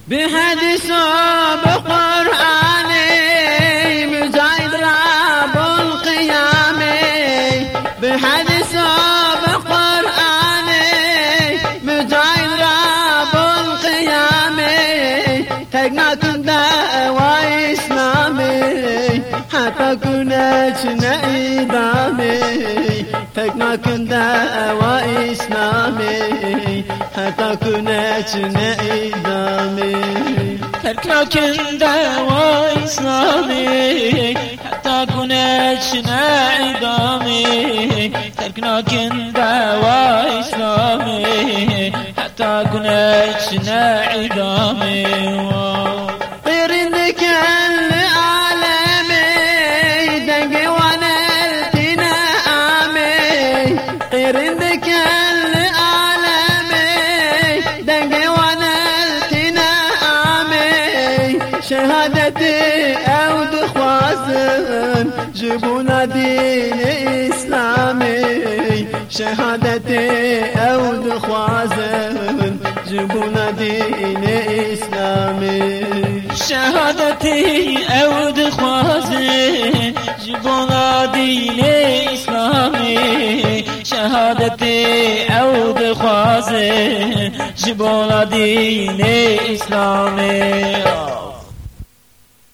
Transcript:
بحديث بقرآن مجاهد رب القيام بحديث بقرآن مجاهد رب القيام تقنا كندا وإسلامي حتى كنا نعيدامي تقنا كندا وإسلامي حتى كنا نعيدامي تركنا كندا وإسلامي حتى كنا نعيدامي تركنا كندا وإسلامي حتى كنا نعيدامي قرنك العالمي دنقي ونلتنا آمي قرنك العالمي دنقي ونلتنا آمي شهادتي أو دخوازن جبونا دين إسلامي شهادتي أو دخوازن جبونا دين إسلامي شهادتي أود خوازي جبونا دين إسلامي شهادتي أود خوازي جبونا دين إسلامي